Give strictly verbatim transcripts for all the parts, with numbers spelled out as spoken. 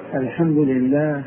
الحمد لله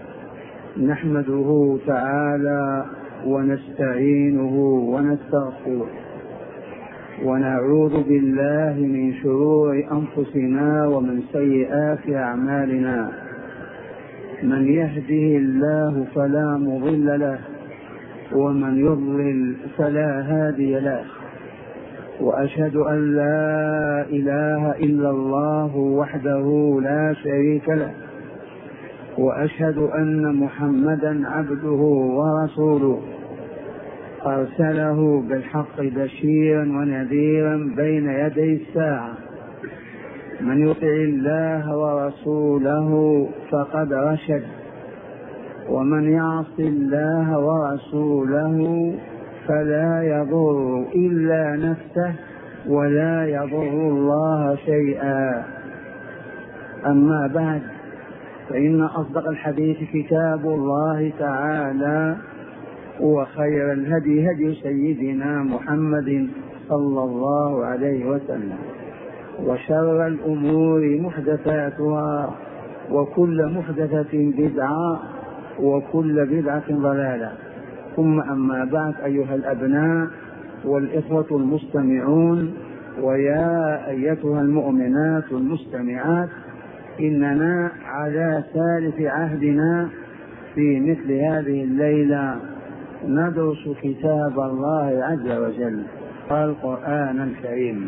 نحمده تعالى ونستعينه ونستغفره ونعوذ بالله من شرور أنفسنا ومن سيئات أعمالنا. من يهده الله فلا مضل له ومن يضلل فلا هادي له، وأشهد أن لا إله إلا الله وحده لا شريك له، وأشهد أن محمدا عبده ورسوله أرسله بالحق بشيرا ونذيرا بين يدي الساعة. من يطع الله ورسوله فقد رشد، ومن يعص الله ورسوله فلا يضر إلا نفسه ولا يضر الله شيئا. أما بعد، فإن أصدق الحديث كتاب الله تعالى، وخير الهدي هدي سيدنا محمد صلى الله عليه وسلم، وشر الأمور محدثاتها، وكل محدثة بدعة، وكل بدعة ضلالة. ثم أما بعد، أيها الأبناء والإخوة المستمعون، ويا أيتها المؤمنات المستمعات، إننا على ثالث عهدنا في مثل هذه الليلة ندرس كتاب الله عز وجل، القرآن الكريم.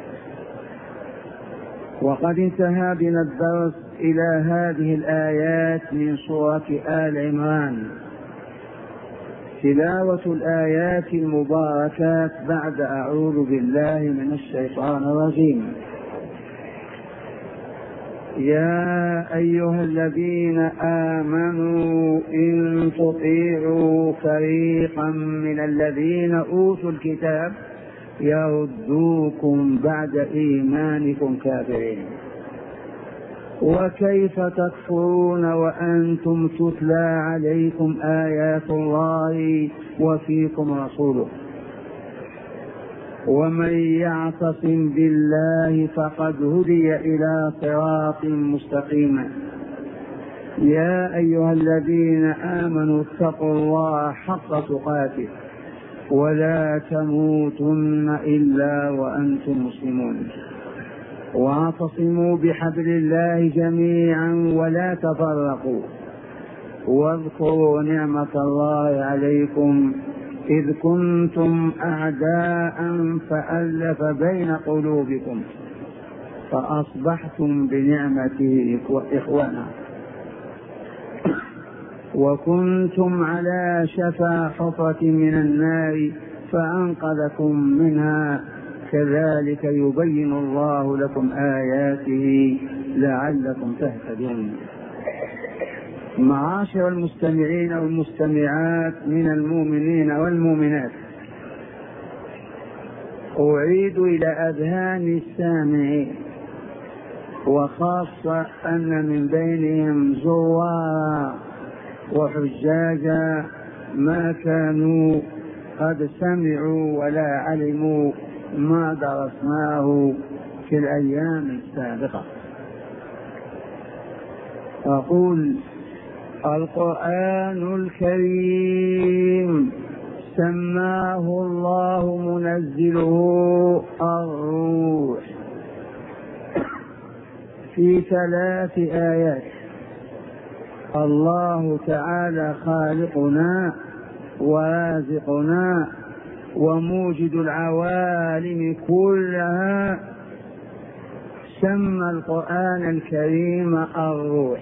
وقد انتهى بنا الدرس إلى هذه الآيات من سورة آل عمران. تلاوة الآيات المباركات بعد أعوذ بالله من الشيطان الرجيم. يا أيها الذين آمنوا إن تطيعوا فريقا من الذين أوتوا الكتاب يردوكم بعد إيمانكم كافرين، وكيف تكفرون وأنتم تتلى عليكم آيات الله وفيكم رسوله، ومن يعتصم بالله فقد هدي إلى صراط مستقيم. يا أيها الذين آمنوا اتقوا الله حق تقاته ولا تموتن إلا وأنتم مسلمون، واعتصموا بحبل الله جميعا ولا تفرقوا، واذكروا نعمة الله عليكم إذ كنتم أعداء فألف بين قلوبكم فأصبحتم بنعمته إخوانا، وكنتم على شفا حفرة من النار فأنقذكم منها، كذلك يبين الله لكم آياته لعلكم تهتدون. معاشر المستمعين والمستمعات من المؤمنين والمؤمنات، أعيد إلى أذهان السامعين، وخاصة أن من بينهم زوارا وحجاجا ما كانوا قد سمعوا ولا علموا ما درسناه في الأيام السابقة. أقول: القرآن الكريم سماه الله منزله الروح في ثلاث آيات. الله تعالى خالقنا ورازقنا وموجد العوالم كلها سمى القرآن الكريم الروح.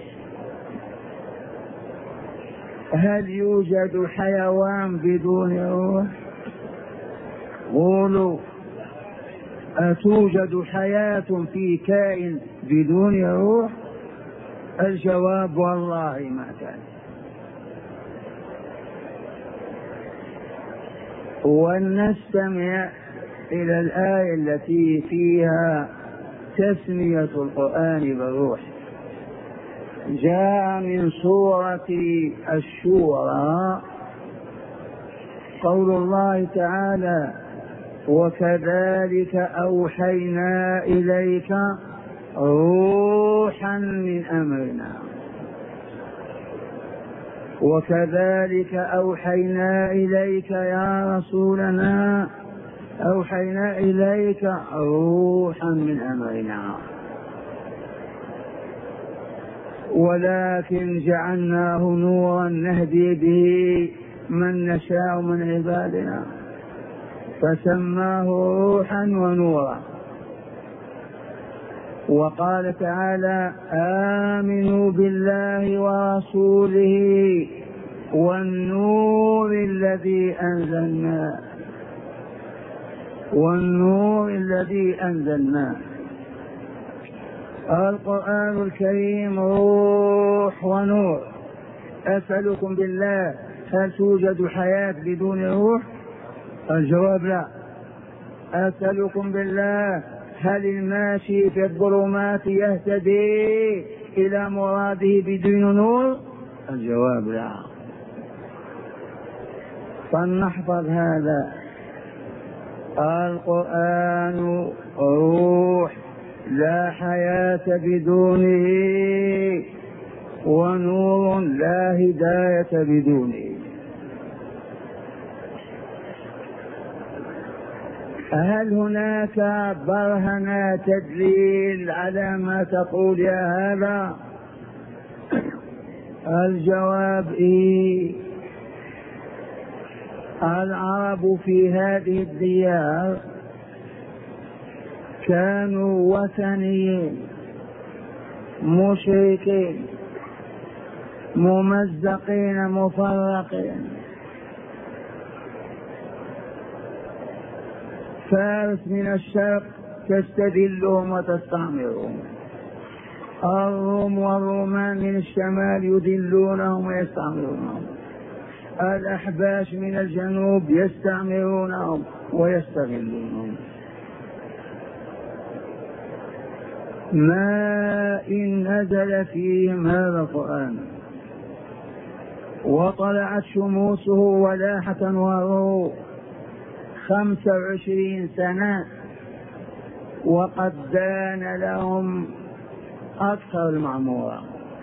هل يوجد حيوان بدون روح؟ قولوا: أتوجد حياة في كائن بدون روح؟ الجواب: والله ما كان. ولنستمع إلى الآية التي فيها تسمية القرآن بالروح. جاء من سورة الشورى قول الله تعالى: وكذلك أوحينا إليك روحا من أمرنا. وكذلك أوحينا إليك يا رسولنا أوحينا إليك روحا من أمرنا ولكن جعلناه نورا نهدي به من نشاء من عبادنا فسماه روحا ونورا. وقال تعالى آمنوا بالله ورسوله والنور الذي أنزلنا والنور الذي أنزلنا. القرآن الكريم روح ونور. أسألكم بالله هل توجد حياة بدون روح؟ الجواب لا. أسألكم بالله هل الماشي في الظلمات يهتدي إلى مراده بدون نور؟ الجواب لا. فلنحفظ هذا. القرآن روح لا حياة بدونه ونور لا هداية بدونه. هل هناك برهنة تدليل على ما تقول يا هذا؟ الجواب إيه. العرب في هذه الديار كانوا وثنيين مشركين ممزقين مفرقين. فارس من الشرق تستذلهم وتستعمرهم، الروم والرومان من الشمال يذلونهم ويستعمرونهم، الأحباش من الجنوب يستعمرونهم ويستغلونهم. ما إن نزل فيهم هذا القرآن وطلعت شموسه ولاحة وروح خمسة وعشرين سنة وقد دان لهم أكثر المعمورة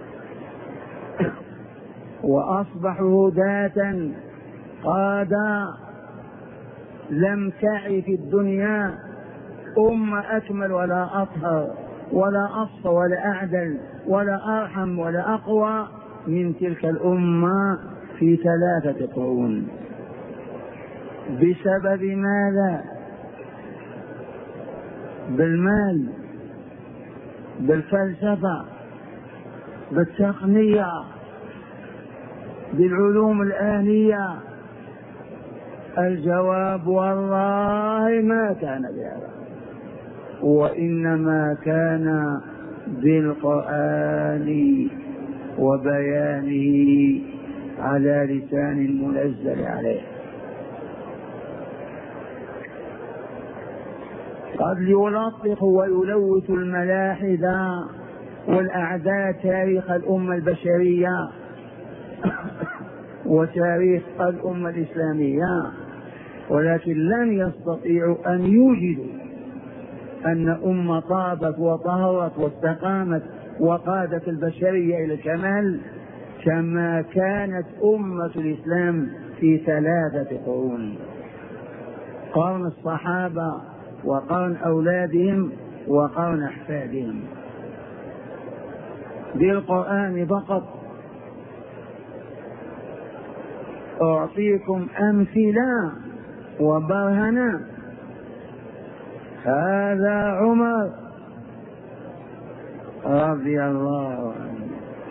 وأصبحوا هداة قادة. لم تعي في الدنيا أمة أكمل ولا أطهر ولا أصفى ولا أعدل ولا أرحم ولا أقوى من تلك الأمة في ثلاثة قرون. بسبب ماذا؟ بالمال، بالفلسفة، بالتقنية، بالعلوم الآلية. الجواب والله ما كان بهذا، وإنما كان بالقرآن وبيانه على لسان المنزل عليه. قد يلطخ ويلوث الملاحدة والأعداء تاريخ الأمة البشرية وتاريخ الأمة الإسلامية، ولكن لن يستطيعوا أن يوجدوا أن أمة طابت وطهرت واستقامت وقادت البشرية إلى الكمال كما كانت أمة الإسلام في ثلاثة قرون: قرن الصحابة وقرن أولادهم وقرن أحفادهم. بالقرآن فقط. أعطيكم أمثلة وبرهنة. هذا عمر رضي الله عنه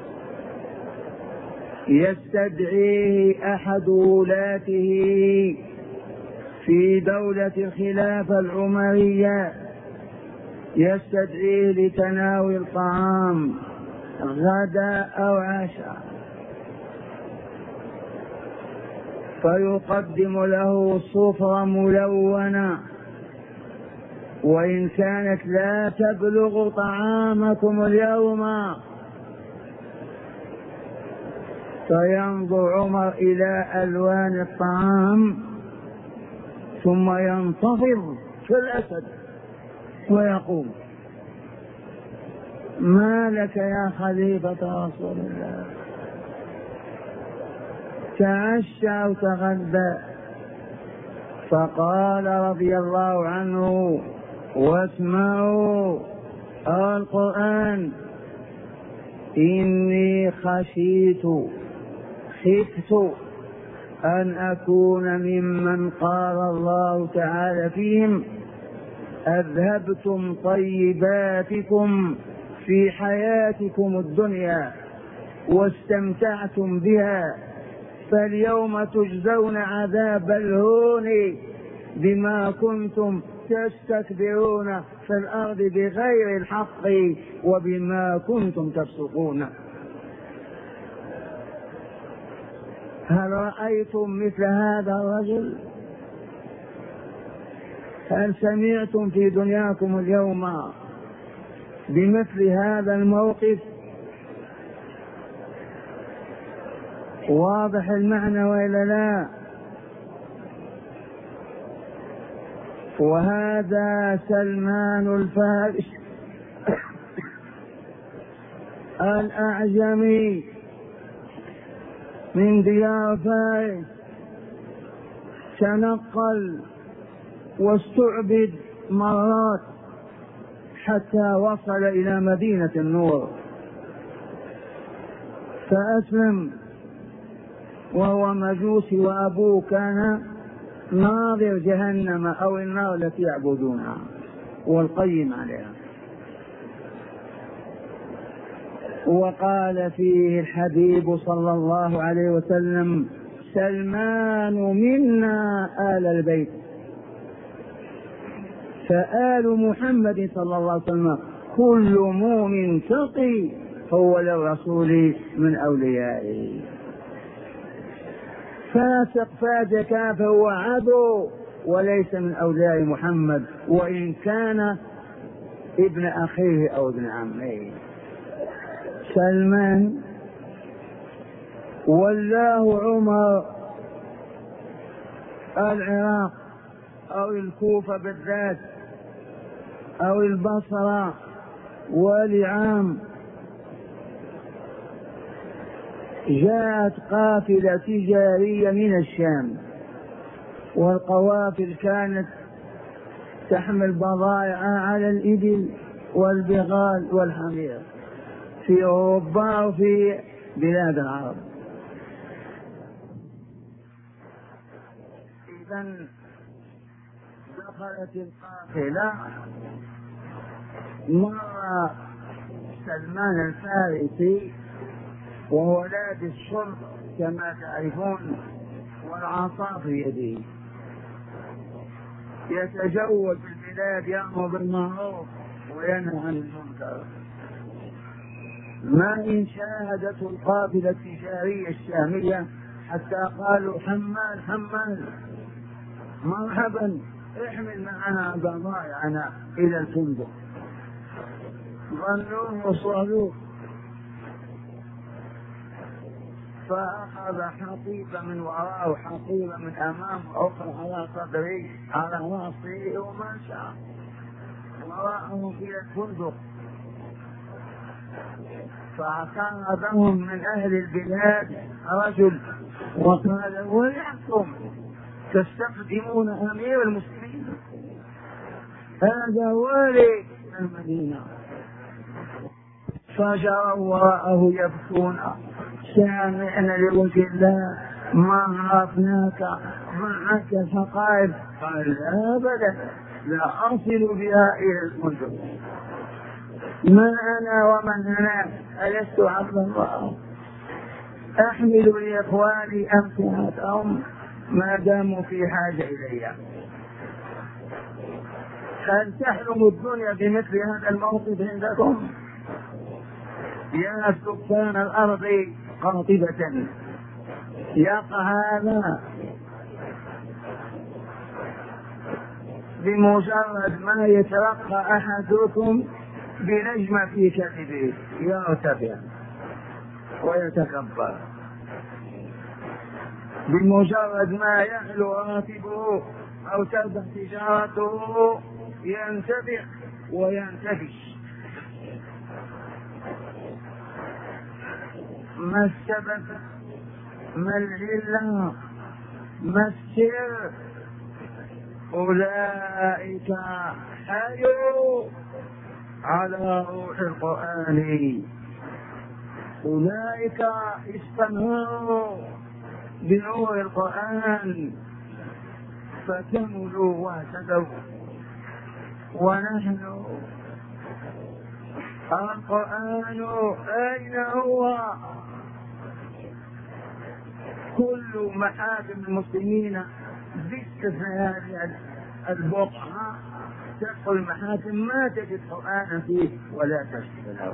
يستدعيه أحد ولاته في دولة الخلافة العمرية، يستدعيه لتناول الطعام غداء أو عشاء، فيقدم له صفرة ملونة وإن كانت لا تبلغ طعامكم اليوم. فينظر عمر إلى ألوان الطعام ثم ينتفض كالأسد ويقول: ما لك يا خليفة رسول الله؟ تعشى وتغدى. فقال رضي الله عنه: واسمعوا القرآن، إني خشيت خفت أن أكون ممن قال الله تعالى فيهم: أذهبتم طيباتكم في حياتكم الدنيا واستمتعتم بها، فاليوم تجزون عذاب الهون بما كنتم تستكبرون في الأرض بغير الحق وبما كنتم تفسقون. هل رأيتم مثل هذا الرجل؟ هل سمعتم في دنياكم اليوم بمثل هذا الموقف؟ واضح المعنى وإلا لا؟ وهذا سلمان الفارس الأعجمي من ديار فارس، تنقل واستعبد مرات حتى وصل إلى مدينة النور، فأسلم وهو مجوسي، وأبوه كان ناظر جهنم أو النار التي يعبدونها والقيم عليها. وقال فيه الحبيب صلى الله عليه وسلم: سلمان منا آل البيت. فآل محمد صلى الله عليه وسلم كل مؤمن تقي هو للرسول من أوليائه. فاسق فاجر كافر هو عدو وليس من أولياء محمد، وإن كان ابن أخيه أو ابن عمه. سلمان ولاه عمر العراق أو الكوفة بالذات أو البصرة ولعام. جاءت قافلة تجارية من الشام، والقوافل كانت تحمل بضائع على الإبل والبغال والحمير في أوروبا وفي بلاد العرب. إذن دخلت القافلة، مر سلمان الفارسي وهو لابس شرط كما تعرفون والعصا في يده، يتجول في البلاد يأمر بالمعروف وينهى عن المنكر. ما إن شاهدته القافلة التجارية الشامية حتى قالوا: حمال حمال مرحبا، احمل معنا بضائعنا إلى الفندق. ظنوه وصالوه، فأخذ حقيبة من وراءه وحقيبة من أمامه، أخرى على صدره على رأسه، ومشى وراءه إلى الفندق. فأخذهم من أهل البلاد رجل وقال: ويحكم تستخدمون أمير المسلمين؟ هذا والي المدينة. فجروا وراءه يبكون: سامحنا لوجه الله، ما عرفناك، معك الحقائب. قال: أبدا، لا أصل بها إلى الفندق. ما أنا ومن أنا؟ ألست عبد الله؟ أحمل لإخواني أمتعتهم ما داموا في حاجة إلي. هل تحلم الدنيا بمثل هذا الموقف عندكم؟ يا سكان الأرض قاطبة، يقع هذا بمجرد ما يترقى أحدكم بنجمة في كتفه يرتفع ويتكبر، بمجرد ما يعلو راتبه أو تربح تجارته ينتفع وينتفش. ما السبب؟ ملل مسر، أولئك حيوا على روح القرآن، أولئك استناروا بنور القرآن فكملوا واهتدوا. ونحن القرآن أين هو؟ كل محاكم المسلمين باستثناء هذه البقعة تدخل المحاكم ما تجد قرآنا فيه ولا تشهد له.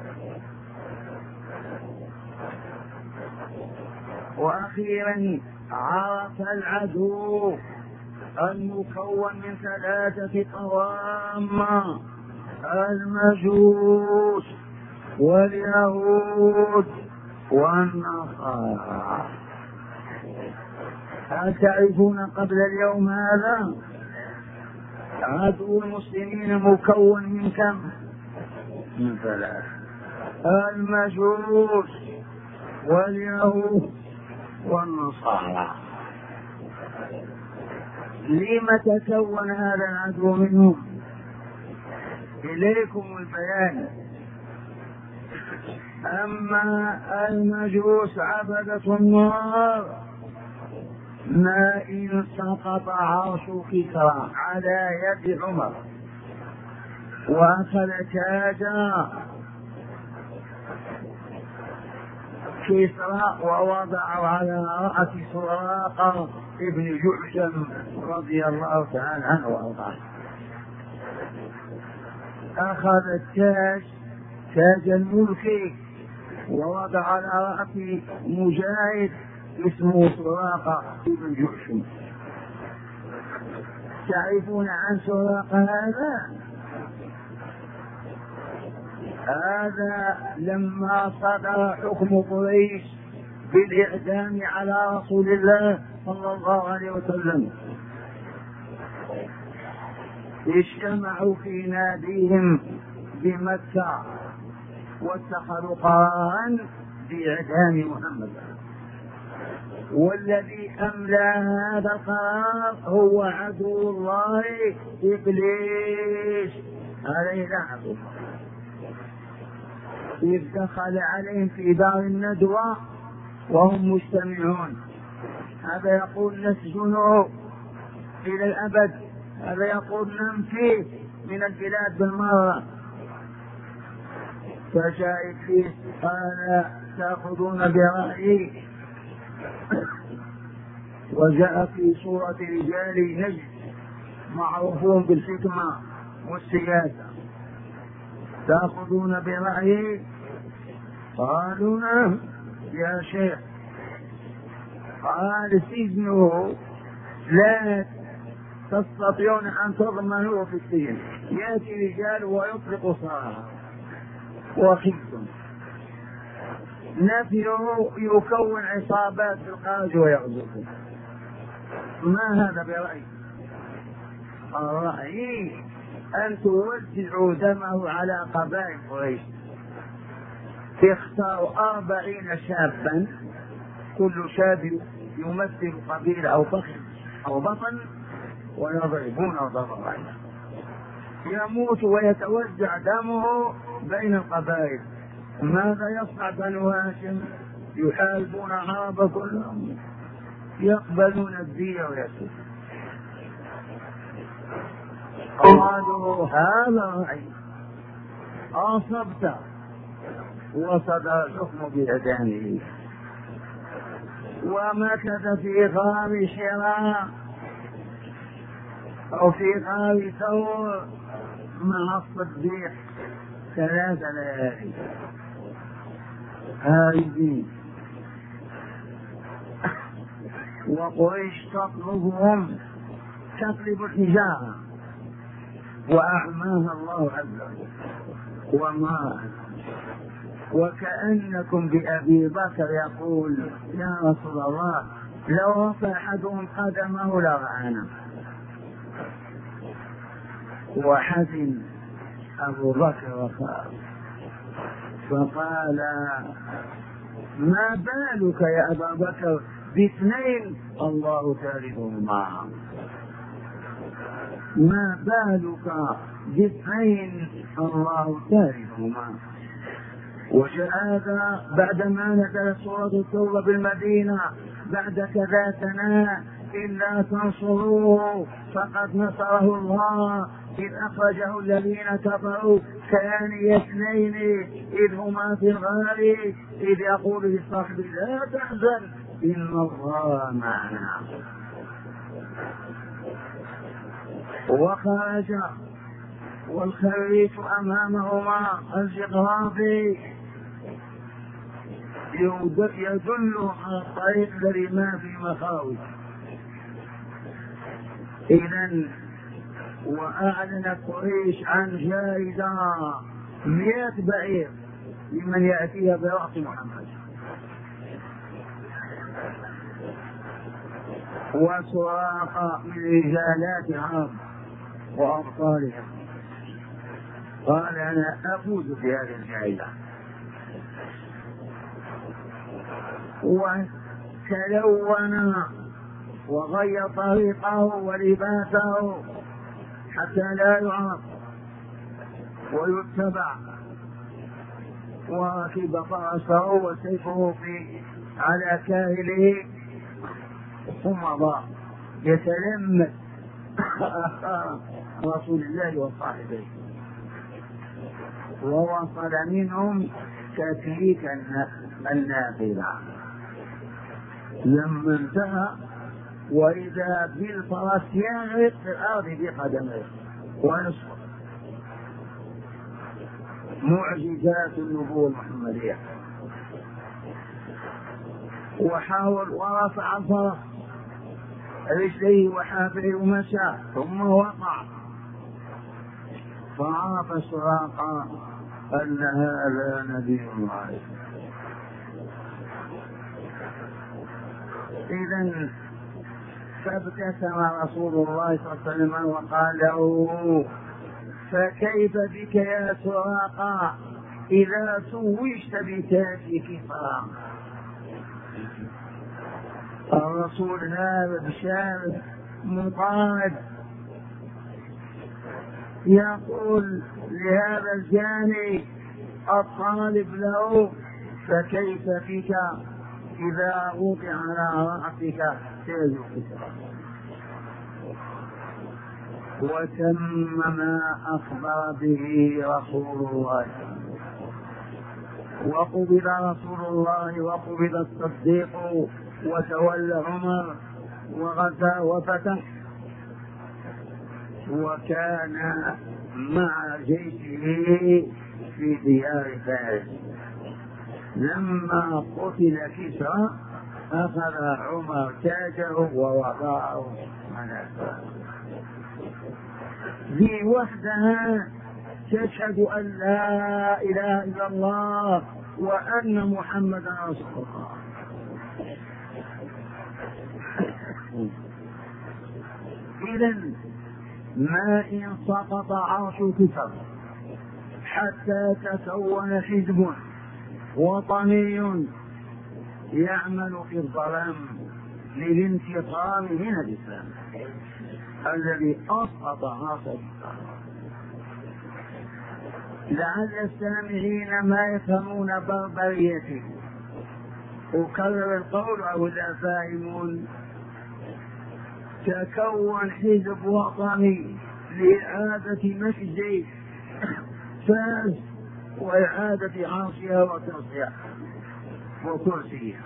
وأخيرا عرف العدو المكون من ثلاثة قوام: المجوس واليهود والنصارى. هل تعرفون قبل اليوم هذا عدو المسلمين مكون من كم؟ من ثلاثة: المجوس واليهود والنصارى. لما تكون هذا العدو منهم؟ إليكم البيان. أما المجوس عبدة النار، ما إن سقط عرش كسرى على يد عمر وأخذ تاجا كسرى ووضعه على رأس سراقة ابن جعشم رضي الله تعالى عنه وأرضاه. أخذ التاج تاج الملك ووضع على رأس مجاهد اسمه سراقة ابن جعشم. تعرفون عن سراقة هذا؟ هذا لما صدر حكم قريش بالإعدام على رسول الله صلى الله عليه وسلم اجتمعوا في ناديهم بمكة واتخذوا قرارا بإعدام محمد، والذي أملى هذا القرار هو عدو الله إبليس عليه لعنة الله. إذ دخل عليهم في دار الندوة وهم مجتمعون، هذا يقول نسجنه إلى الأبد، هذا يقول ننفيه من البلاد بالمرة. فجاء إبليس قال تأخذون برأيي، وجاء في صورة رجال نجد معروفون بالحكمة والسياسة. تأخذون برأيي؟ قالوا نعم يا شيخ. قال سجنه لا تستطيعون أن تضمنوه في السجن، يأتي رجال ويطلق سراحه وخفتم. نفيه يكون عصابات في الخارج ويغزوكم. ما هذا برأيي؟ الرأي أن توزعوا دمه على قبائل قريش، تختاروا أربعين شابا كل شاب يمثل قبيلة أو فخر أو بطن ويضربون ضربا، يموت ويتوزع دمه بين القبائل. ماذا يصنع بنو هاشم؟ يحاربون العرب كلهم، يقبلون الدية ويسود. قالوا هذا رأي، أصبت، وصدر الحكم بإعدامه. ومكث في غار حراء أو في غار ثور مع الصديق ثلاث ليالي هاربين، وقريش تطلبهم تطلب الحجارة وأعماها الله عز وجل وما. وكأنكم بأبي بكر يقول يا رسول الله لو رفع أحدهم قدمه لرعانا. وحزن أبو بكر وخاف فقال ما بالك يا أبا بكر باثنين الله ثالثهما، ما بالك باثنين الله ثالثهما. وجاء هذا بعدما نزلت سورة التوبة بالمدينة بعد كذا سنة: إلا تنصروه فقد نصره الله إذ أخرجه الذين كفروا ثاني اثنين إذ هما في الغار إذ يقول لصاحبه لا تحزن إن الله معنا. وخرج والخريف أمامهما الجغرافي يدل على الطريق الذي ما في مخاوف. إذن وأعلن قريش عن جائزة مئة بعير لمن يأتيها برأس محمد. وسراقة من رجالات العرب وأبطالها قال أنا أفوز بهذه الجائزة، وتلون وغير طريقه ولباسه حتى لا يعرف ويتبع، وركب فرسه وسيفه في على كاهله ثم ضاع يتلمس رسول الله وصاحبه، ووصل منهم تتريك النافذة. لما انتهى وإذا بالفرس يغرق في الأرض بقدمه ويسقط. معجزات النبوة المحمدية. وحاول ورفع الفرس رجليه وحافره ومشى ثم وقع، فعرف سراقة أن هذا نبي الله. إذن فابتسم رسول الله صلى الله عليه وسلم وقال له فكيف بك يا سراقة إذا توجت بتاج كسرى؟ الرسول هذا بشار مطارد يقول لهذا الجاني الطالب له فكيف بك إذا وضع على رأسك تاج كسرى؟ وتم ما أخبر به رسول الله. وقبض رسول الله وقبض الصديق وتولى عمر وغزا وفتح، وكان مع جيشه في ديار فارس. لما قتل كسرى أخذ عمر تاجه ووضعه على فارس. ذي وحدها تشهد أن لا إله إلا الله وأن محمدا رسول الله. إذن ما إن سقط عرش كسرى حتى تكون حزب وطني يعمل في الظلام للانتقام من الإسلام الذي أسقط عرش كسرى. لعل السامعين ما يفهمون بربريته، أكرر القول أو لا فاهمون. تكون حزب وطني لإعادة مجد فاس وإعادة عرشها وكرسيها وكرسيها،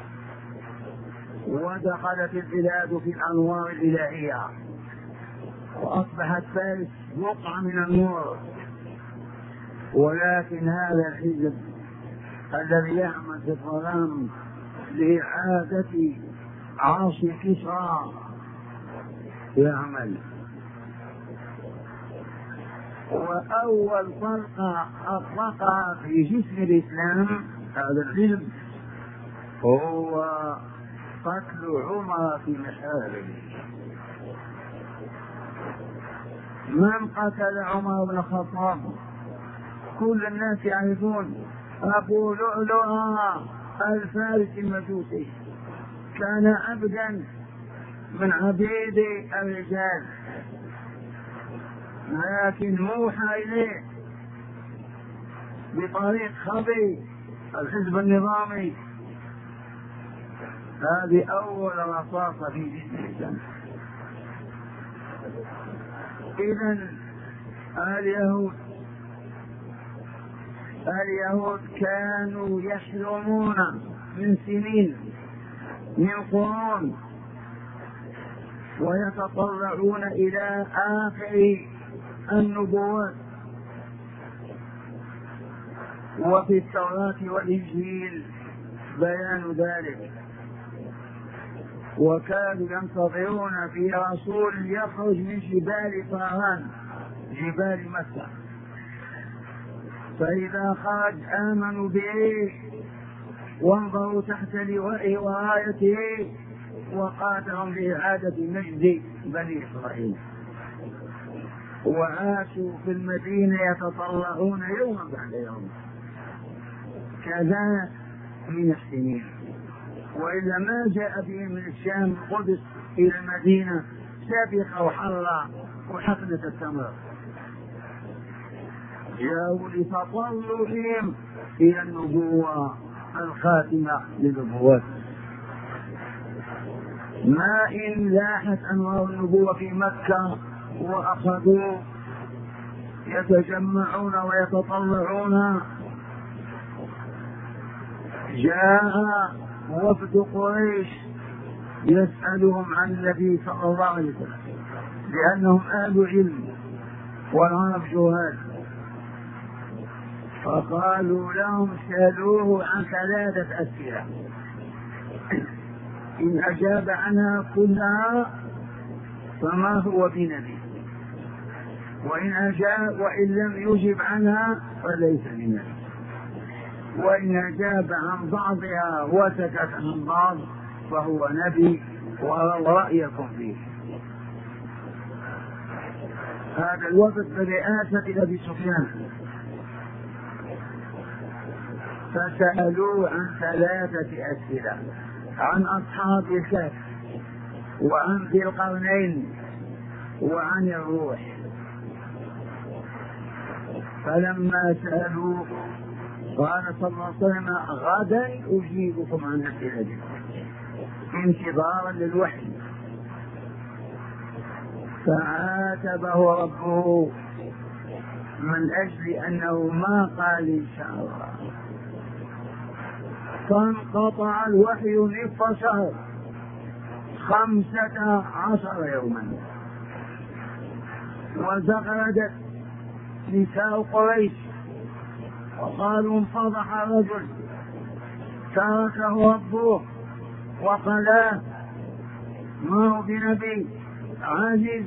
ودخلت البلاد في الأنوار الإلهية وأصبحت فارس بقعة من النور. ولكن هذا الحزب الذي يعمل في الظلام لإعادة عرش كسرى يعمل. وأول طلقة أطلقها في جسم الإسلام هذا الحزب هو قتل عمر في مشهده. من قتل عمر بن الخطاب؟ كل الناس يعرفون أبو لؤلؤة الفارس المجوسي، كان عبدا من عبيد الرجال، لكن موحى إليه بطريق خبي الحزب النظامي. هذه أول رصاصة في جسم الإنسان. إذن اليهود اليهود كانوا يحلمون من سنين، من قرون، ويتطلعون إلى آخر النبوات. وفي التوراة والإنجيل بيان ذلك، وكانوا ينتظرون في رسول يخرج من جبال طاران، جبال مكة، فإذا خرج آمنوا به وانظروا تحت لوائه ورايته وقاتلهم بإعادة مجد بني إسرائيل، وعاشوا في المدينة يتطلعون يوما بعد يوم كذا من السنين، وإلا ما جاء بهم من الشام القدس إلى المدينة سابقة وحرة وحقنة التمر، جاءوا لتطلعهم إلى النبوة الخاتمة للنبوات. ما إن لاحت أنوار النبوة في مكة وأخذوا يتجمعون ويتطلعون، جاء وفد قريش يسألهم عن النبي صلى الله عليه وسلم، لأنهم أهل علم والعرب جهال، فقالوا لهم سألوه عن ثلاثة أسئلة، إن أجاب عنها كلها فما هو بنبي، وإن أجاب وإن لم يجب عنها فليس بنبي، وإن أجاب عن بعضها وسكت عن بعض فهو نبي، ورأيكم فيه. هذا الوفد برئاسة أبي سفيان، فسألوه عن ثلاثة أسئلة، عن أصحاب الكهف، وعن ذي القرنين، وعن الروح. فلما سألوه قال صلى الله عليه وسلم غدا أجيبكم عن أسئلتكم، انتظارا للوحي. فعاتبه ربه من أجل أنه ما قال إن شاء الله، فانقطع الوحي نصف شهر، خمسة عشر يوما، وزغردت نساء قريش وقالوا انفضح رجل تركه ربه وقلاه، ما هو بنبي، عاجز.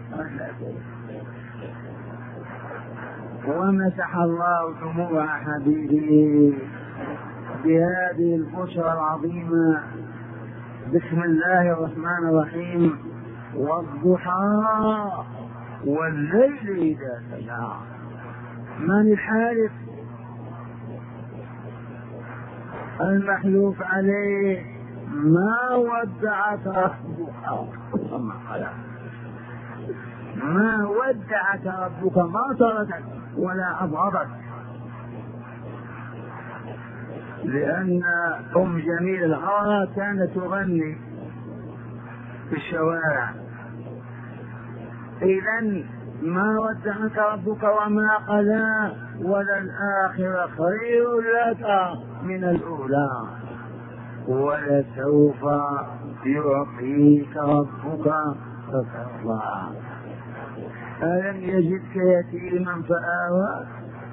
ومسح الله دموع حبيبه بهذه البشرى العظيمة. بسم الله الرحمن الرحيم، والضحى والليل إذا سجى. من الحارث المحلوف عليه؟ ما ودعك ربك ما ودعك ربك، ما تركك ولا أبغضك. لأن أم جميل الغارة كانت تغني في الشوارع. إذن ما ودعك ربك وما قلى، وللآخرة خير لك من الأولى، ولسوف يعطيك ربك فترضى. ألم يجدك يتيما فآوى؟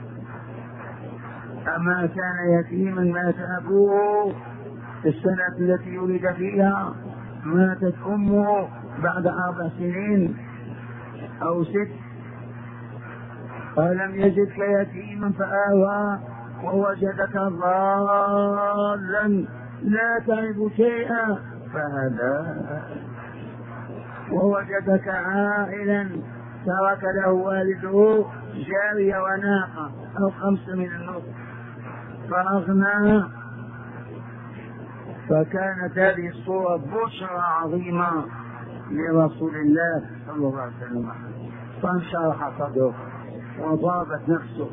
أما كان يتيما مات أبوه في السنة التي ولد فيها، ماتت أمه بعد أربع سنين أو ست. ألم يجدك يتيما فآوى ووجدك ضالا لا تعرف شيئا فهدى، ووجدك عائلا ترك له والده جارية وناقة أو خمس من النصف فأغنى. فكانت هذه الصورة بشرى عظيمة لرسول الله صلى الله عليه وسلم، فانشرح صدره وضابت نفسه.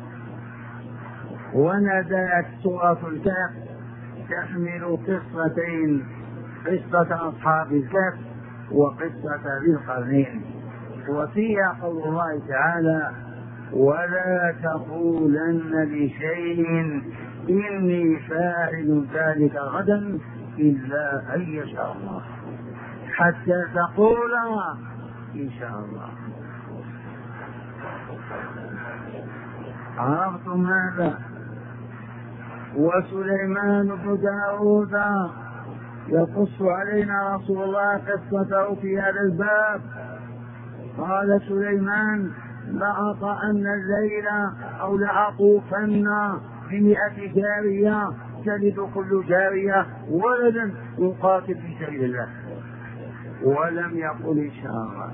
ونزلت سورة الكهف تحمل قصتين، قصة أصحاب الكهف وقصة ذي القرنين، وفيها قول الله تعالى: ولا تقولن لشيء إني فاعل ذلك غدا إلا أن يشاء الله، حتى تقول إن شاء الله. عرفتم هذا؟ وسليمان بن داود يقص علينا رسول الله قصته في هذا الباب. قال سليمان: لأطأن الليل أو لأطوفن بمئة جارية تلد كل جارية ولدا يقاتل في سبيل الله، ولم يقل إن شاء الله،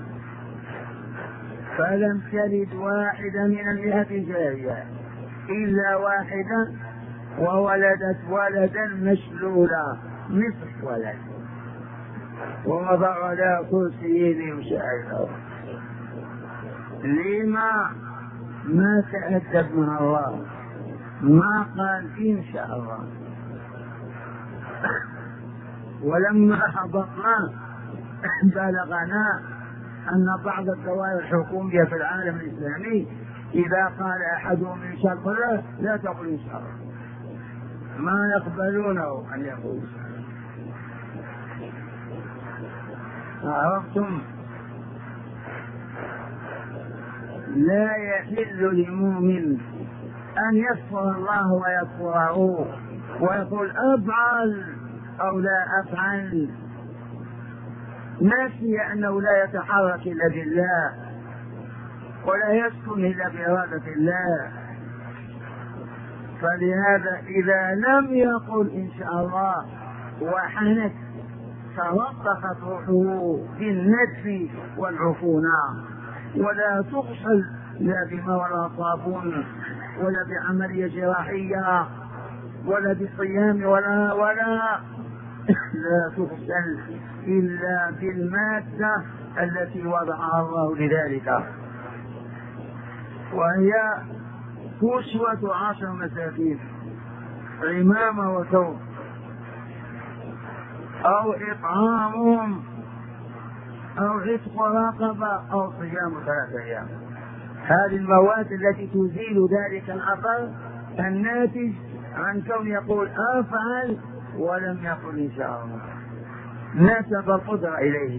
فلم تلد واحدة من المئة جارية إلا واحدة، وولدت ولدا مشلولا نصف ولد، ووضع على كرسيه ليشاهده. لما ما تأدب مع الله، ما قال إن شاء الله. ولما حضرنا بلغنا أن بعض الدوائر الحكومية في العالم الإسلامي إذا قال أحدهم إن شاء الله لا تقل إن شاء الله، ما يقبلونه أن يقول. عرفتم؟ لا يحل لمؤمن أن يكفر الله ويكفره ويقول أفعل أو لا أفعل، ناسي أنه لا يتحرك إلا بالله ولا يسكن إلا بإرادة الله. فلهذا إذا لم يقل إن شاء الله وحنت تلطخت روحه بالندف والعفونة، ولا تغسل لا بماء ولا صابون ولا بعملية جراحية ولا بصيام ولا ولا لا تغسل إلا بالمادة التي وضعها الله لذلك، وهي كسوة عشر مساكين، عمامة وثوب، أو إطعامهم أو عتق رقبة أو صيام ثلاثة أيام. هذه المواد التي تزيل ذلك الأثر الناتج عن كون يقول أفعل ولم يقل إن شاء الله، نسب القدرة إليه.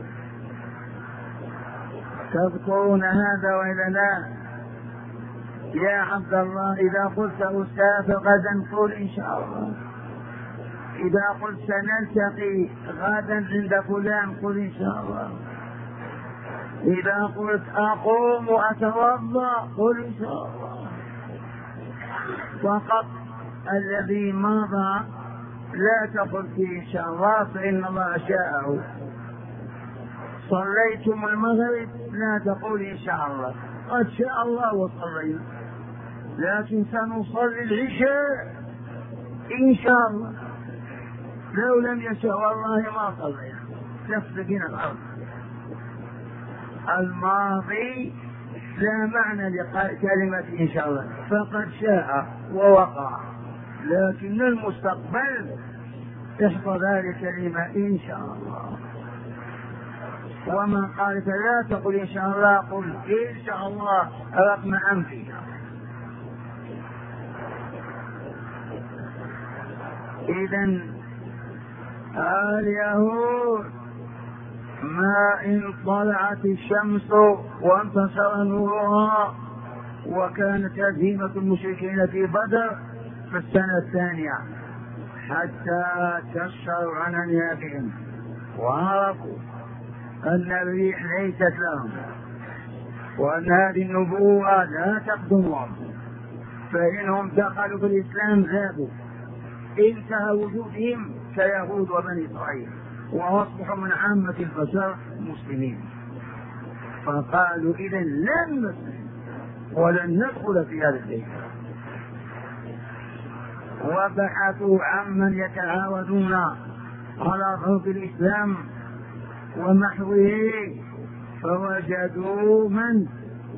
تذكرون هذا وإلا لا؟ يا عبد الله إذا قلت أسافر غدا قل إن شاء الله، إذا قلت سنلتقي غدا عند فلان قل إن شاء الله، إذا قلت أقوم وأتوضأ قل إن شاء الله. فقط الذي مضى لا تقل فيه إن شاء الله فإن الله شاءه. صليتم المغرب لا تقول إن شاء الله، قد شاء الله وصلينا، لكن سنصلي العشاء إن شاء الله، لو لم يشاء والله ما صلينا، تفسدين الأرض. الماضي لا معنى لكلمة إن شاء الله، فقد شاء ووقع، لكن المستقبل احفظ هذه الكلمة إن شاء الله. ومن قالت لا تقل إن شاء الله قل إن شاء الله رقم أنفها. إذن اليهود ما إن طلعت الشمس وانتصر نورها، وكانت هزيمة المشركين في بدر في السنة الثانية حتى كشروا عن أنيابهم وعرفوا أن الريح ليست لهم وأن هذه النبوة لا تخدمهم، فإنهم دخلوا في الإسلام ذابوا، انتهى وجودهم كيهود وبني إسرائيل وأصبحوا من عامة البشر مسلمين. فقالوا إذا لن نسلم ولن ندخل في هذا الدين. وبحثوا عمن يتعاونون على ضرب الإسلام ومحوه، فوجدوا من؟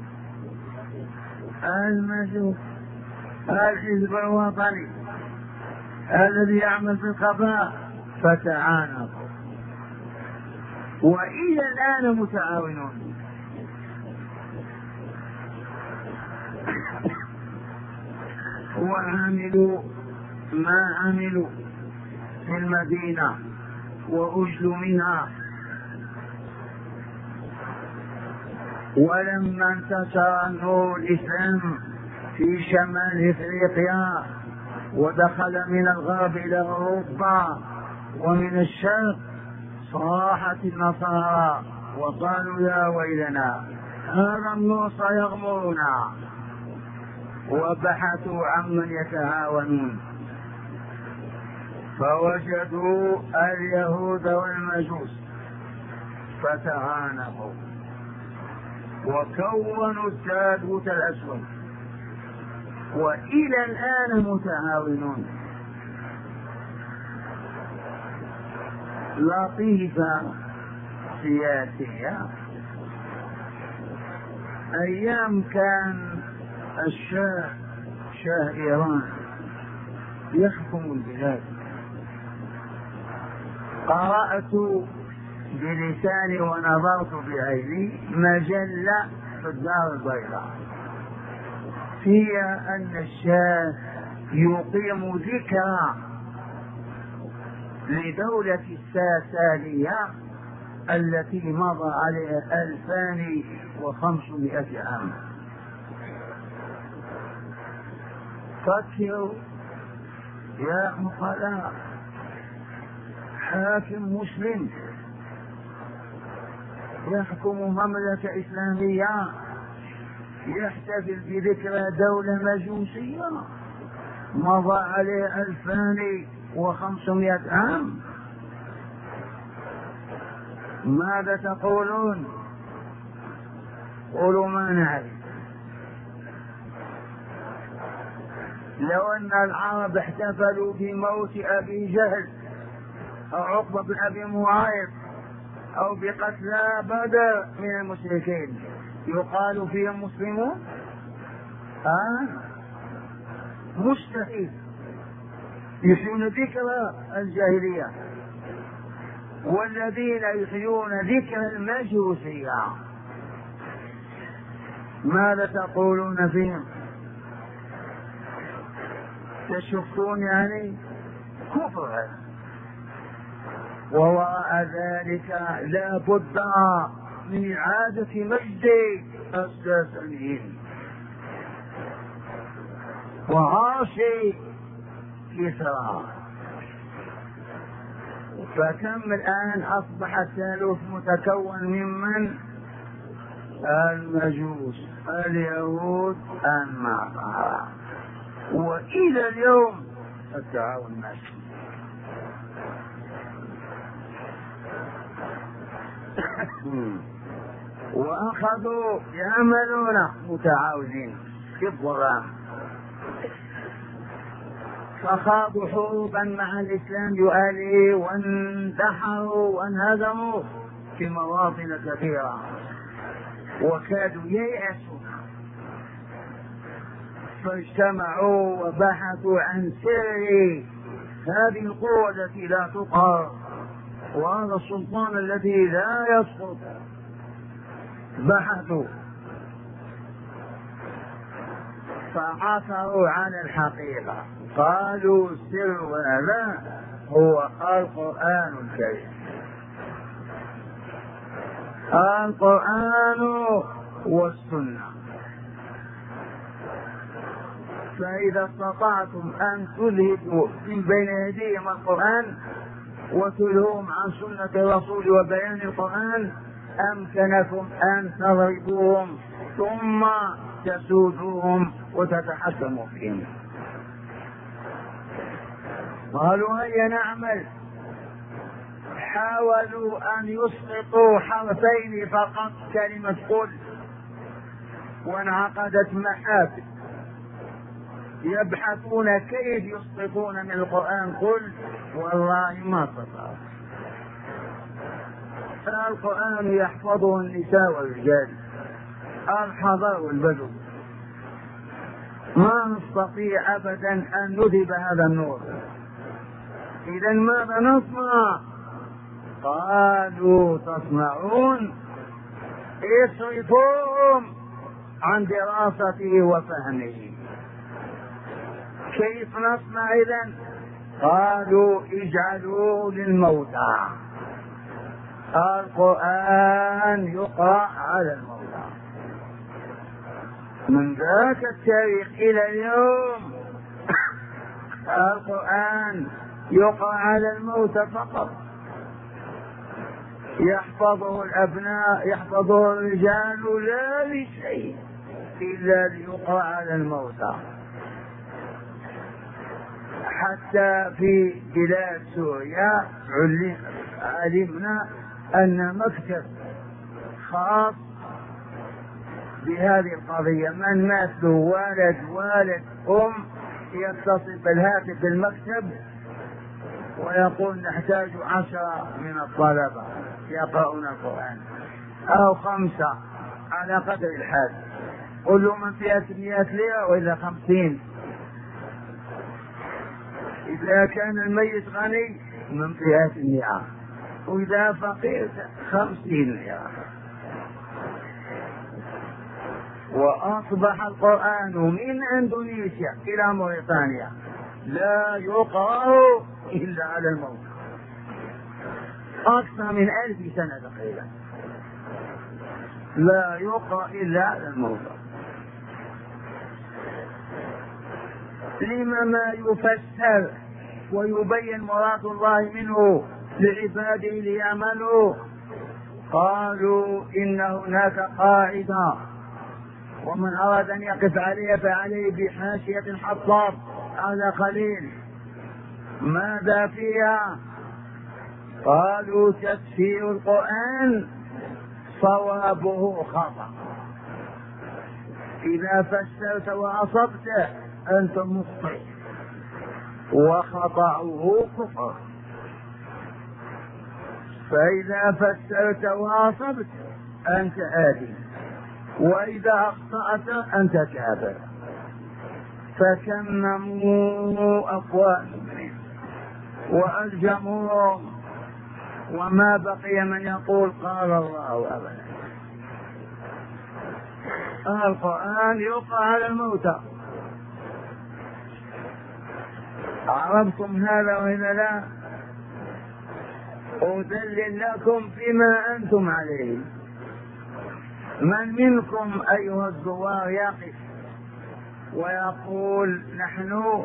المجوس، الحزب الوطني الذي يعمل في الخفاء، فتعانقوا وإلى الآن متعاونون. وعملوا ما عملوا في المدينة وأجلوا منها، ولما انتشر نور الإسلام في شمال إفريقيا ودخل من الغرب إلى أوروبا ومن الشرق، صاحت النصارى وقالوا يا ويلنا هذا النور سيغمرنا، وبحثوا عمن يتعاونون فوجدوا اليهود والمجوس، فتعانقوا وكونوا التابوت الأسود، وإلى الآن متعاونون. لطيفة سياسية. أيام كان الشاه شاه إيران يحكم البلاد، قرأت بلساني ونظرت بعيني مجلة في الدار البيضاء فيها أن الشاه يقيم ذكرى لدولة الساسانية التي مضى عليها ألفان وخمسمائة عام. فكروا يا عقلاء، حاكم مسلم يحكم مملكة إسلامية يحتفل بذكرى دولة مجوسية مضى عليه ألفان وخمسمائة عام. ماذا تقولون؟ قولوا ما نعرف. لو أن العرب احتفلوا بموت أبي جهل أو عقبة بن أبي معيط أو بقتلى بدر من المشركين يقال فيهم مسلمون؟ آه مستحيل. يحيون ذكرى الجاهلية، والذين يحيون ذكرى المجوسية ماذا تقولون فيهم؟ تشكون يعني كفر. ووراء ذلك لا بد من إعادة مجد الساسانيين وعرش كسرى. فكم الآن أصبح الثالوث متكون ممن؟ المجوس، اليهود، النصارى، وإلى اليوم التعاون ماشي. وأخذوا يعملون متعاونين في الظلام، فخاضوا حروبا مع الإسلام يؤالي واندحروا وانهزموا في مواطن كثيرة وكادوا ييأسوا، فاجتمعوا وبحثوا عن سر هذه القوة التي لا تقهر وهذا السلطان الذي لا يسقط. بحثوا فعثروا على الحقيقة، قالوا سر هذا هو القرآن الكريم. القرآن والسنة. فإذا استطعتم أن تلهدوا من بين يديهم القرآن وتلهوهم عن سنة الرسول وبيان القرآن أمكنكم أن تضربوهم ثم تسودوهم وتتحكموا فيهم. قالوا هيا نعمل. حاولوا أن يسقطوا حرفين فقط كلمة قل، وانعقدت محافل يبحثون كيف يسقطون من القرآن، قل والله ما استطاعوا. فالقرآن يحفظه النساء والرجال، الحضر والبدو. ما نستطيع أبدا أن نذهب هذا النور. إذا ماذا نصنع؟ قالوا تصنعون، اصرفوهم عن دراسته وفهمه. كيف نصنع إذن؟ قالوا اجعلوه للموتى، القرآن يقرأ على الموتى. من ذاك التاريخ إلى اليوم القرآن يقرأ على الموتى فقط، يحفظه الأبناء، يحفظه الرجال، لا لشيء إلا ليقرأ على الموتى. حتى في بلاد سوريا علمنا أن مكتب خاص بهذه القضية، من مات له والد والد أم يتصل بالهاتف بالمكتب ويقول نحتاج عشرة من الطلبة يقرؤون القرآن أو خمسة على قدر الحال. قل له من فئة مئة ليرة وإلا خمسين. إذا كان الميت غني من فئة مئة، وإذا فقير خمسين ليرة. وأصبح القرآن من إندونيسيا إلى موريتانيا لا يقرأ إلا على الموت، أكثر من ألف سنة تقريبا لا يقرأ إلا على الموت. لما ما يفسر ويبين مراد الله منه لعباده ليعملوا. قالوا إن هناك قاعدة ومن أراد أن يقف عليها فعليه بحاشية حطاب على قليل. ماذا فيها؟ قالوا تفسير القرآن صوابه خطأ، إذا فسرت وأصبت أنت مخطئ، وخطأه كفر. فإذا فسرت وأصبت أنت آثم، وإذا أخطأت أنت كافر. فكمموا أقوالهم وألجموهم، وما بقي من يقول قال الله أبدا. القرآن يقرأ على الموتى. عرفتم هذا وإلا لا؟ أدلل لكم فيما أنتم عليه. من منكم أيها الزوار يقف ويقول نحن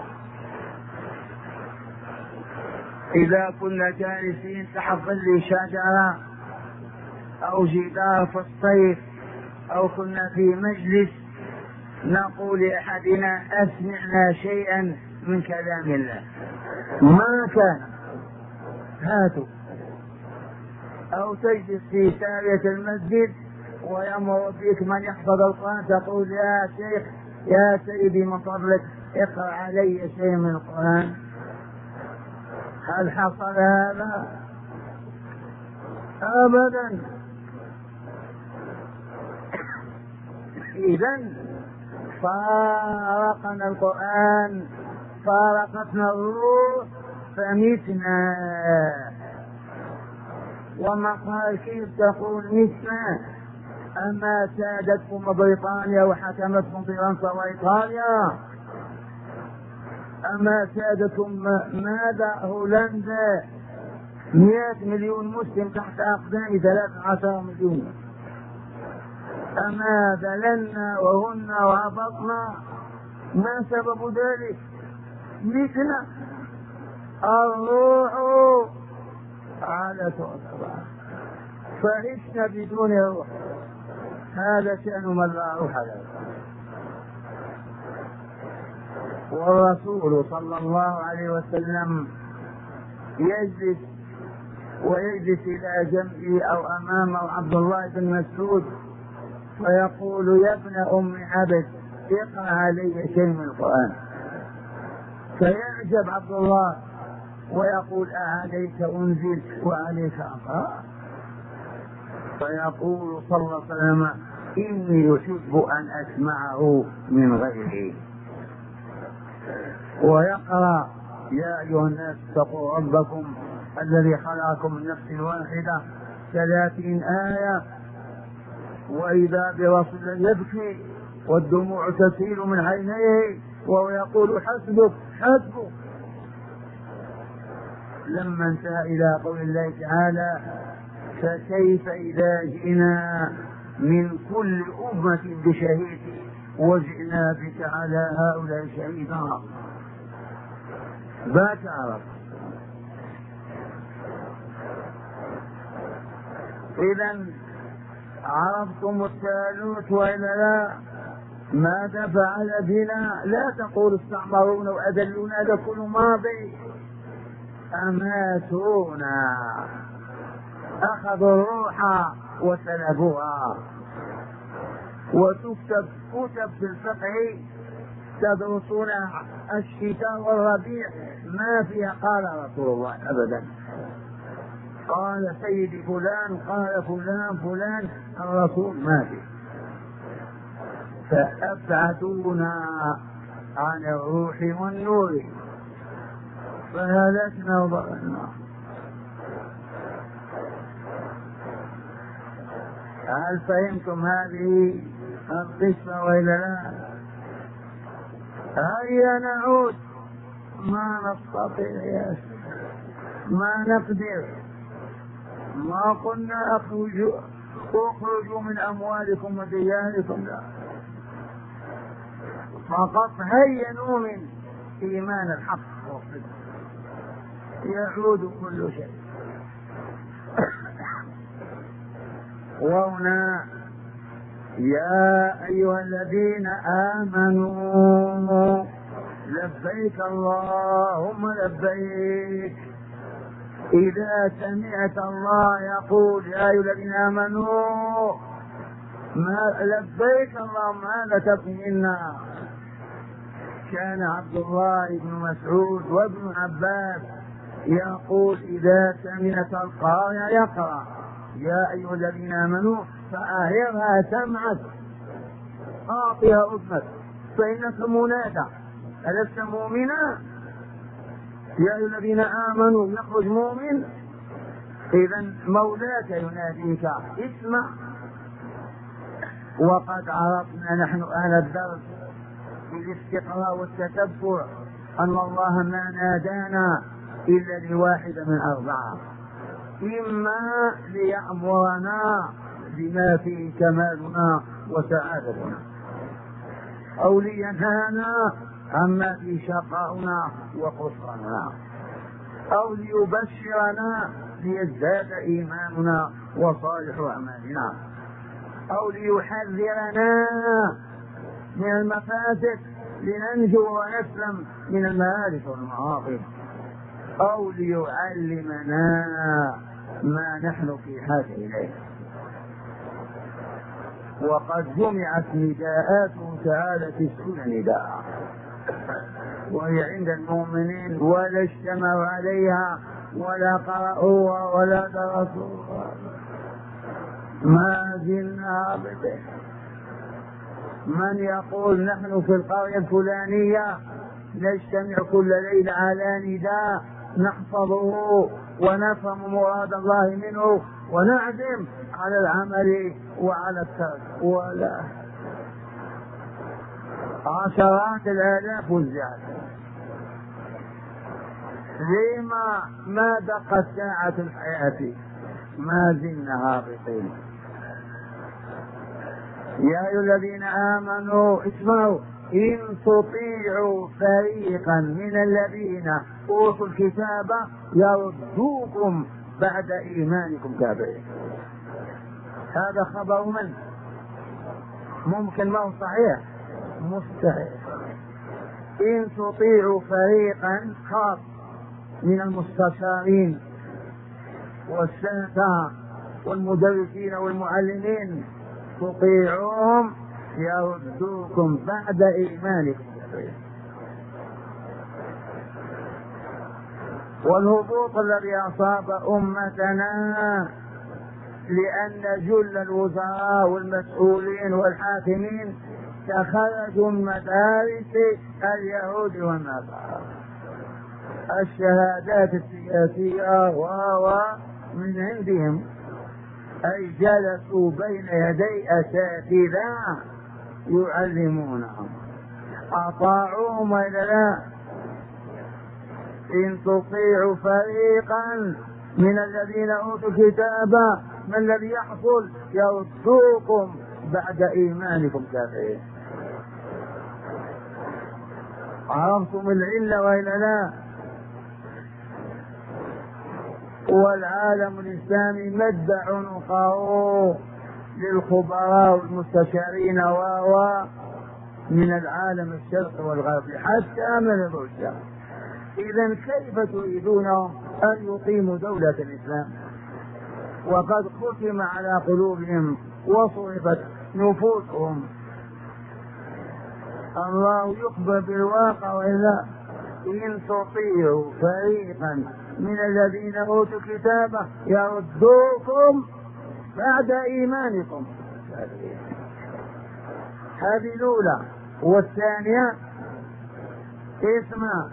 إذا كنا جالسين تحت ظل شجرة أو جدار في الصيف أو كنا في مجلس نقول لأحدنا أسمعنا شيئا من كلام الله، ما كان هاتوا. أو تجلس في سارية المسجد ويمر بك من يحفظ القرآن تقول يا شيخ يا سيدي من فضلك اقرأ علي شيء من القرآن. هل حصل هذا؟ أبدا. إذن فارقنا القرآن، فارقتنا الروح فمتنا. وما قال كيف تقول متنا؟ أما سادتكم بريطانيا وحكمتكم فرنسا وإيطاليا؟ أما سادتكم ماذا هولندا مئة مليون مسلم تحت أقدام ثلاثة عشر مليون؟ أما ذللنا وهن وهبطنا؟ ما سبب ذلك؟ مثل الروح على تعتبر، فعشنا بدون روح. هذا شأن من لا روح له. والرسول صلى الله عليه وسلم يجلس ويجلس إلى جنبه أو أمامه عبد الله بن مسعود فيقول يا ابن أم عبد اقرأ علي شيء من القرآن. فيعجب عبد الله ويقول أعليك أنزل وعليك أقرأ؟ فيقول صلى الله عليه وسلم إني أحب أن أسمعه من غيري. ويقرأ يا أيها الناس اتقوا ربكم الذي خلقكم من نفس واحدة ثلاثين آية. وإذا برسول يبكي والدموع تسيل من عينيه وهو يقول حسبك حسبك. لما انتهى إلى قول الله تعالى فكيف إذا جئنا من كل أمة بشهيد وجئنا بك على هؤلاء شهيدا، بات عرف. إذا عرفتم الثالوث وإلا لا؟ ماذا فعل بنا؟ لا تقول استعمرونا وأذلونا، هذا كل ماضي. أماتونا، أخذوا الروح وسلبوها. وتكتب كتب في الفقه تدرسون الشتاء والربيع ما فيها قال رسول الله أبدا، قال سيدي فلان قال فلان فلان، الرسول ما في. فأبعدونا عن الروح والنور فهلكنا وضللنا. هل فهمتم هذه القصة وإلا لا؟ هيا نعود. ما نستطيع يا سيدي، ما نقدر. ما قلنا اخرجوا اخرجوا من اموالكم ودياركم، لا، فقط هيا نؤمن ايمان الحق والصدق يعود كل شيء. وهنا يا ايها الذين امنوا لبيك اللهم لبيك. إذا سمعت الله يقول يا أيها الذين آمنوا ما لبيك اللهم ماذا تبغي منا؟ كان عبد الله بن مسعود وابن عباس يقول إذا سمعت القارئ يقرأ يا أيها الذين آمنوا فأهرها سمعك أعطيها أذنك فإنك منادى، ألست مؤمنا؟ يا أيها الذين آمنوا يخرج مؤمن، إذا مولاك يناديك اسمع. وقد عرفنا نحن أهل الدرس بالاستقراء والتتبع أن الله ما نادانا إلا لواحدة من أربعة: إما ليأمرنا بما فيه كمالنا وسعادتنا، أو لينهانا عما في شقاؤنا وخسرنا، أو ليبشرنا ليزداد إيماننا وصالح أعمالنا، أو ليحذرنا من المفاسد لننجو ونسلم من المآلف والمعاصي، أو ليعلمنا ما نحن في حاجة إليه. وقد جمعت نداءاته تعالى تسعون نداء، وهي عند المؤمنين ولا اجتمعوا عليها ولا قرأوها ولا درسوها، ما زلنا به. من يقول نحن في القرية الفلانية نجتمع كل ليلة على نداء نحفظه ونفهم مراد الله منه ونعزم على العمل وعلى الترك، ولا عشرات الآلاف والزيادة. لما ما دقت ساعة الحياة ما زلنا هابطين. يا أيها الذين آمنوا اسمعوا إن تطيعوا فريقا من الذين أوتوا الكتاب يردوكم بعد إيمانكم كافرين. هذا خبر من؟ ممكن ما هو صحيح؟ مستحيل. إن تطيعوا فريقا خاص من المستشارين والسنة والمدرسين والمعلمين تطيعوهم يردوكم بعد إيمانكم. والهبوط الذي أصاب أمتنا لأن جل الوزراء والمسؤولين والحاكمين تخرجوا من مدارس اليهود والنصارى. الشهادات السياسية و من عندهم، أي جلسوا بين يدي أساتذة يعلمونهم. أطاعوهم وإلا لا؟ إن تطيعوا فريقا من الذين أوتوا الكتاب ما الذي يحصل؟ يردوكم بعد إيمانكم كافرين. عرفتم العلة وإلا لا؟ والعالم الإسلامي مد عنقه للخبراء والمستشارين و من العالم الشرقي والغربي حتى من روسيا. إذن كيف تريدون أن يقيموا دولة الإسلام وقد ختم على قلوبهم وصرفت نفوسهم؟ الله يخبر بالواقع وإلا؟ إن تطيعوا فريقا من الذين أوتوا الكتاب يردوكم بعد إيمانكم. هذه الأولى. والثانية اسمع: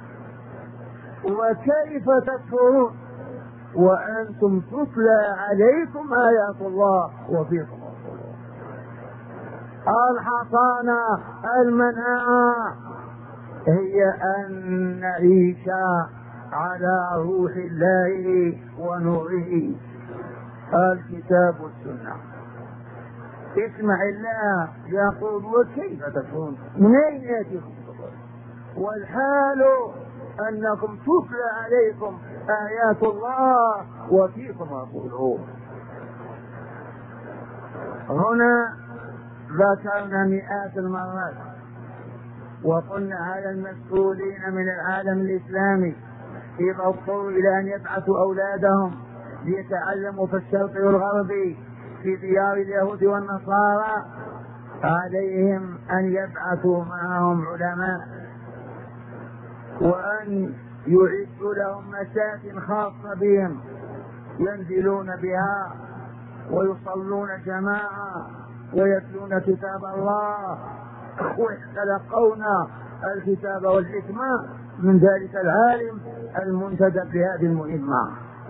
وكيف تكفرون وأنتم تتلى عليكم آيات الله وفيكم رسوله. الحصانة المناعة هي أن نعيش على روح الله ونوره، الكتاب والسنة. اسمع الله يقول: وكيف تكفرون؟ من أين يأتيكم والحال أنكم تتلى عليكم آيات الله وفيكم رسوله. هنا ذكرنا مئات المرات وقلنا على المسؤولين من العالم الإسلامي إذا اضطروا إلى أن يبعثوا أولادهم ليتعلموا في الشرق والغرب في ديار اليهود والنصارى عليهم أن يبعثوا معهم علماء وأن يعدوا لهم مساكن خاصة بهم ينزلون بها ويصلون جماعة ويتلون كتاب الله ويتلقون الكتاب والحكمة من ذلك العالم المنتدب بهذه المهمة،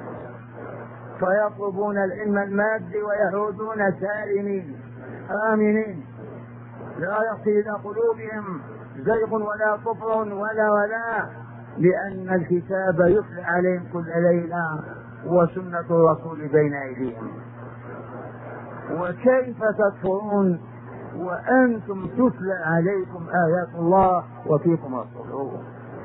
فيطلبون العلم المادي ويعودون سالمين آمنين لا يصل إلى قلوبهم زيغ ولا كفر ولا ولا، لأن الكتاب يتلى عليهم كل ليلة وسنة الرسول بين أيديهم. وكيف تكفرون وأنتم تتلى عليكم آيات الله وفيكم رسوله؟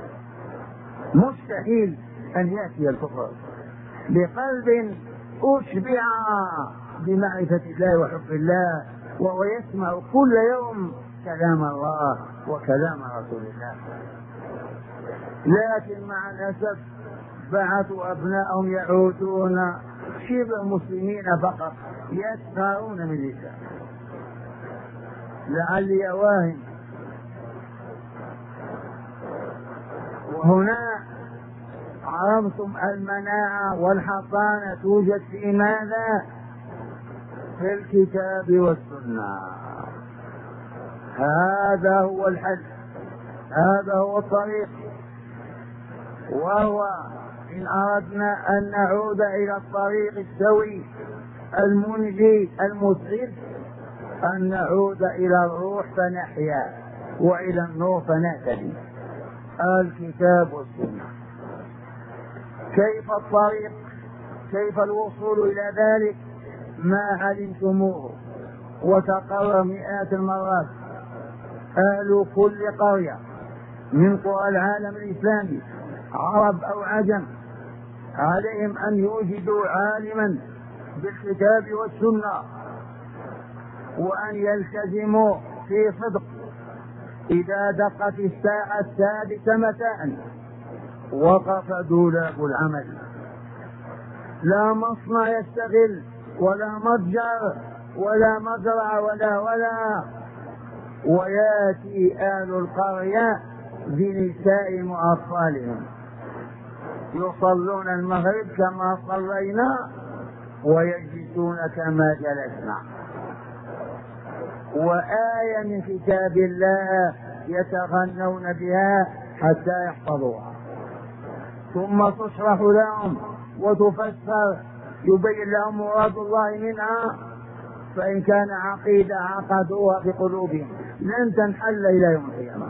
مستحيل أن يأتي الكفر بقلب أشبع بمعرفة الله وحب الله وهو يسمع كل يوم كلام الله وكلام رسول الله، لكن مع الأسف بعثوا أبنائهم يعودون شبه مسلمين فقط يسخرون من الإسلام. لعلي أواهم. وهنا عرفتم المناعة والحصانة توجد في ماذا؟ في الكتاب والسنة. هذا هو الحل، هذا هو الطريق، وهو إن أردنا أن نعود إلى الطريق السوي المنجي المسعد أن نعود إلى الروح فنحيا وإلى النور فنهتدي، الكتاب والسنة. كيف الطريق؟ كيف الوصول إلى ذلك؟ ما علمتموه وتقرر مئات المرات. أهل كل قرية من قرى العالم الإسلامي عرب أو عجم عليهم أن يوجدوا عالما بالكتاب والسنة وأن يلتزموا في صدق. إذا دقت الساعة السادسة مساء وقف دولاب العمل، لا مصنع يستغل ولا متجر ولا مزرعة ولا ولا وياتي أهل القرية بنسائهم وأطفالهم يصلون المغرب كما صلينا ويجلسون كما جلسنا. وآية من كتاب الله يتغنون بها حتى يحفظوها، ثم تشرح لهم وتفسر، يبين لهم مراد الله منها، فإن كان عقيدة عقدوها في قلوبهم لن تنحل إلى يوم القيامة.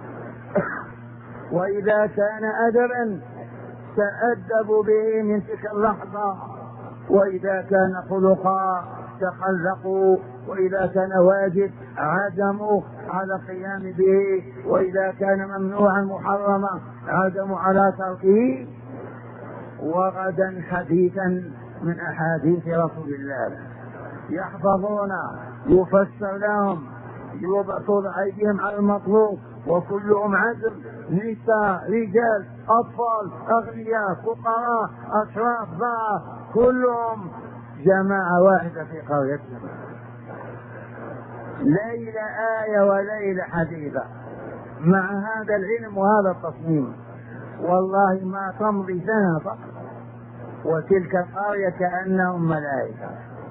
وإذا كان أدبا تأدبوا به من تلك اللحظة، وإذا كان خلقا تخلقوا، وإذا كان واجب عزموا على القيام به، وإذا كان ممنوعا محرما عزموا على تركه. وغدا حديثا من أحاديث رسول الله يحفظون، يفسر لهم، يوضعون أيديهم على المطلوب، وكلهم عزم، نساء رجال أطفال أغنياء فقراء أشراف ضعاف، كلهم جماعة واحدة في قريتهم، ليلة آية وليلة حديثة، مع هذا العلم وهذا التصميم. والله ما تمضي سنة فقط وتلك القرية كأنهم ملائكة،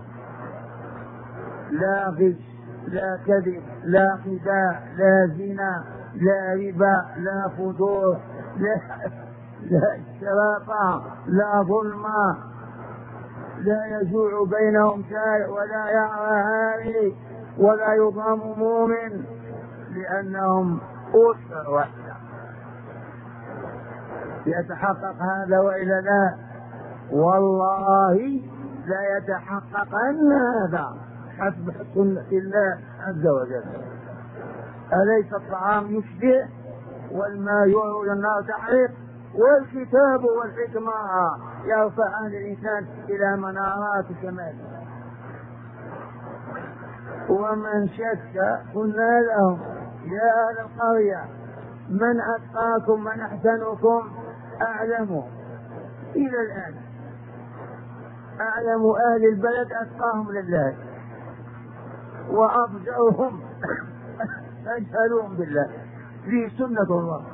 لا غش لا كذب لا خداع لا زنا لا ربا لا فجور لا لا شراطة لا ظلم، لا يجوع بينهم جائع ولا يعرى هاري ولا يظلم مؤمن، لأنهم أسرة واحدة. يتحقق هذا وإلا لا؟ والله لا يتحقق أن هذا حسب سنة الله عز وجل. أليس الطعام يشبع والماء يعرض النار تحرق والكتاب والحكمة يرفعان الإنسان إلى منارات كمال؟ ومن شك قلنا لهم يا أهل القرية من أتقاكم من أحسنكم أعلموا. إلى الآن أعلم أهل البلد أتقاهم لله وأفجرهم أجهلهم بالله، في سنة الله.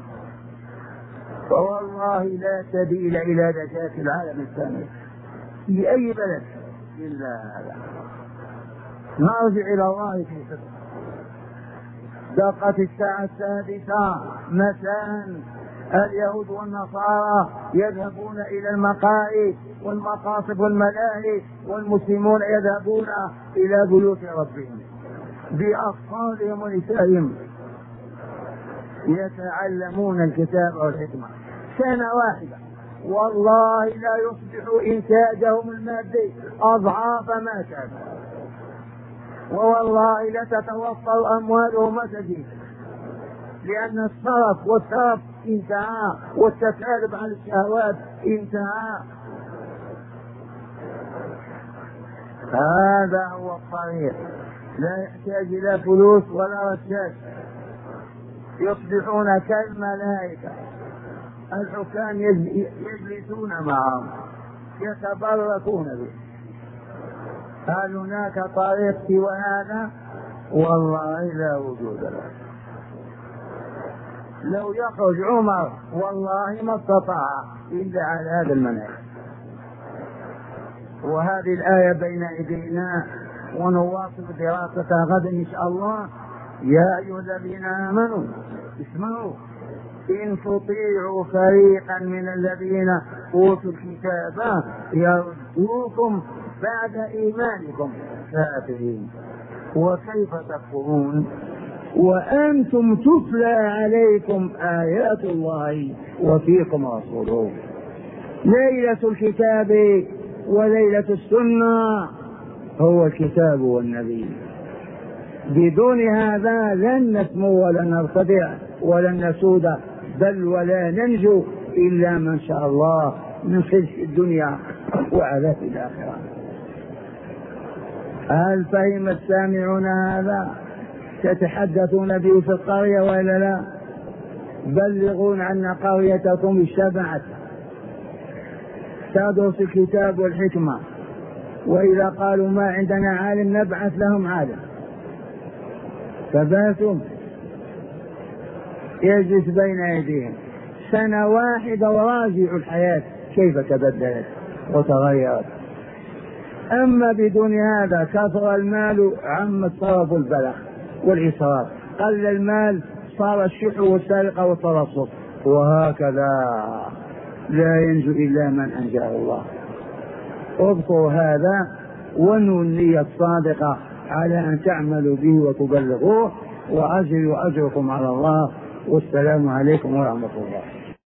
فوالله لا سبيل إلى نجاة العالم الثاني في أي بلد إلا هذا. نرجع إلى الله في صدق. دقت الساعة السادسة مساء، اليهود والنصارى يذهبون إلى المقاهي والمقاصد والملاهي، والمسلمون يذهبون إلى بيوت ربهم بأطفالهم ونسائهم يتعلمون الكتاب والحكمة سنة واحدة. والله لا يصبح إنتاجهم المادي أضعاف ما كان، ووالله لا تتوفر أموالهم وتزيد، لأن الصرف والترف انتهى والتكالب على الشهوات انتهى. هذا هو الطريق، لا يحتاج إلى فلوس ولا رشاش، يصبحون كالملائكة. الحكام يجلسون معهم يتبركون به. هل هناك طريق سوى هذا؟ والله لا وجود له. لو يخرج عمر والله ما استطاع إلا على هذا المنهج. وهذه الآية بين أيدينا ونواصل دراستها غدا إن شاء الله. يا أيها الذين آمنوا اسمعوا إن تطيعوا فريقا من الذين أوتوا الكتاب يردوكم بعد إيمانكم كافرين وكيف تكفرون وأنتم تتلى عليكم آيات الله وفيكم رسوله. ليلة الكتاب وليلة السنة هو الكتاب والنبي. بدون هذا لن نسمو ولن نرتدع ولن نسود، بل ولا ننجو إلا من شاء الله من خزي الدنيا وعذاب الآخرة. هل فهم السامعون هذا؟ تتحدثون به في القرية ولا لا؟ بلغون عنا قريتكم اشتبعت تدرس الكتاب والحكمة، وإذا قالوا ما عندنا عالم نبعث لهم عالم. فباتم يجلس بين أيديهم سنة واحدة وراجعوا الحياة كيف تبدلت وتغيرت. أما بدون هذا كثر المال عم الطرف البلح والإسراف، قل المال صار الشح والسرقة والترصد، وهكذا لا ينجو إلا من أنجاه الله. اذكروا هذا وانووا النية الصادقة على أن تعملوا به وتبلغوه، وأجروا أجركم على الله. والسلام عليكم ورحمة الله.